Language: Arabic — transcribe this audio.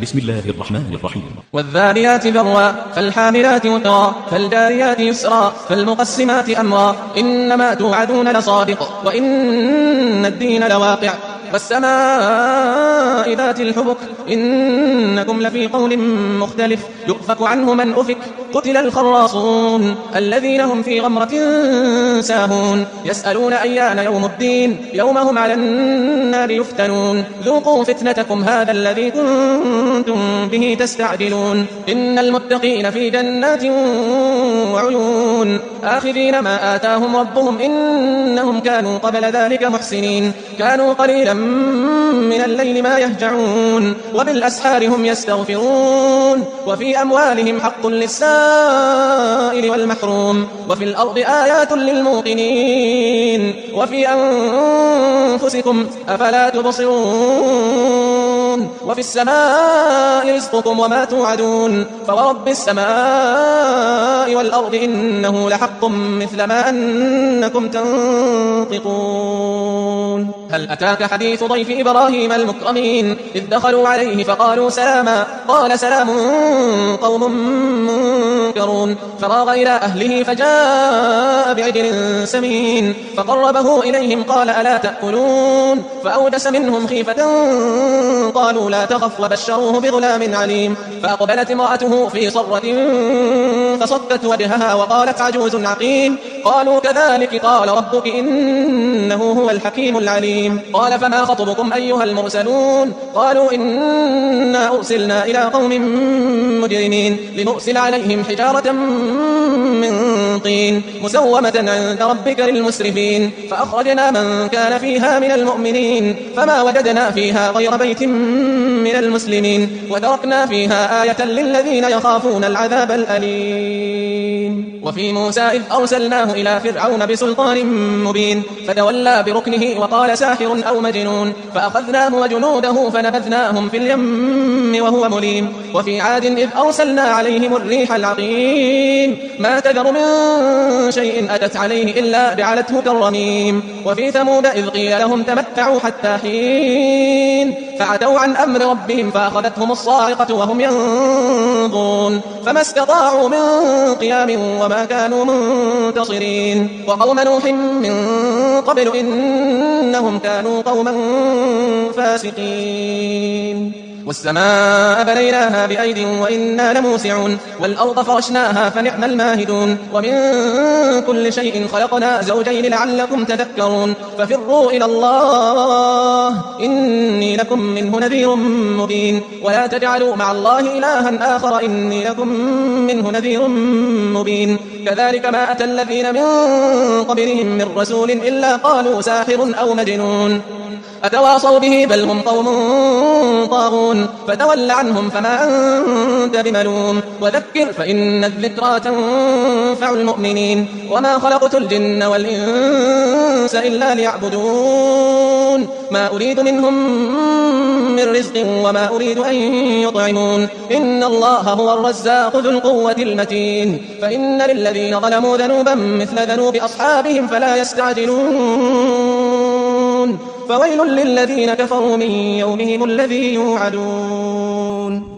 بسم الله الرحمن الرحيم. والذاريات ذروا فالحاملات وقرا فالجاريات يسرا فالمقسمات أمرا إنما توعدون لصادق وإن الدين لواقع والسماء ذات الحبك إنكم لفي قول مختلف يؤفك عنه من أفك قتل الخراصون الذين هم في غمرة ساهون يسألون أيان يوم الدين يوم هم على النار يفتنون ذوقوا فتنتكم هذا الذي كنتم به تستعجلون إن المتقين في جنات وعيون آخذين ما آتاهم ربهم إنهم كانوا قبل ذلك محسنين كانوا قليلا من الليل ما يهجعون وبالأسحار هم يستغفرون وفي أموالهم حق للسائل والمحروم وفي الأرض آيات للموقنين وفي أنفسكم أفلا تبصرون وفي السماء رزقكم وما توعدون فورب السماء والأرض إنه لحق مثل ما أنكم تنطقون هل أتاك حديث ضيف إبراهيم المكرمين إذ دخلوا عليه فقالوا سلاما قال سلام قوم منكرون فراغ إلى أهله فجاء بعجل سمين فقربه إليهم قال ألا تأكلون فأوجس منهم خيفة قالوا لا تخف وبشروه بغلام عليم فأقبلت امرأته في صرة فصدت وجهها وقالت عجوز عقيم قالوا كذلك قال ربك إنه هو الحكيم العليم قال فما خطبكم أيها المرسلون قالوا إنا أرسلنا إلى قوم مجرمين لنرسل عليهم حجارة من طين مسومة عند ربك للمسرفين فأخرجنا من كان فيها من المؤمنين فما وجدنا فيها غير بيت من المسلمين وتركنا فيها آية للذين يخافون العذاب الأليم وفي موسى إذ أرسلناه إلى فرعون بسلطان مبين فتولى بركنه وقال ساحر أو مجنون فأخذناه وجنوده فنبذناهم في اليم وهو مليم وفي عاد إذ أرسلنا عليهم الريح العقيم ما تذر من شيء أتت عليه إلا جعلته كالرميم وفي ثمود إذ قيل لهم تمتعوا حتى حين فعتوا عن أمر ربهم فأخذتهم الصاعقة وهم ينظرون فما استطاعوا من قيام وما كانوا منتصرين وقوم نوح من قبل إنهم كانوا قوما فاسقين والسماء بنيناها بأيد وإنا لموسعون والأرض فرشناها فنعم الماهدون ومن كل شيء خلقنا زوجين لعلكم تذكرون ففروا إلى الله إني لكم منه نذير مبين ولا تجعلوا مع الله إلها آخر إني لكم منه نذير مبين كذلك ما أتى الذين من قبلهم من رسول إلا قالوا ساحر أو مجنون أتواصوا به بل هم قوم طاغون فتول عنهم فما أنت بملوم وذكر فإن الذكرى تنفع المؤمنين وما خلقت الجن والإنس إلا ليعبدون ما أريد منهم من رزق وما أريد أن يطعمون إن الله هو الرزاق ذو القوة المتين فإن للذين ظلموا ذنوبا مثل ذنوب أصحابهم فلا يستعجلون فويل للذين كفروا من يومهم الذي يوعدون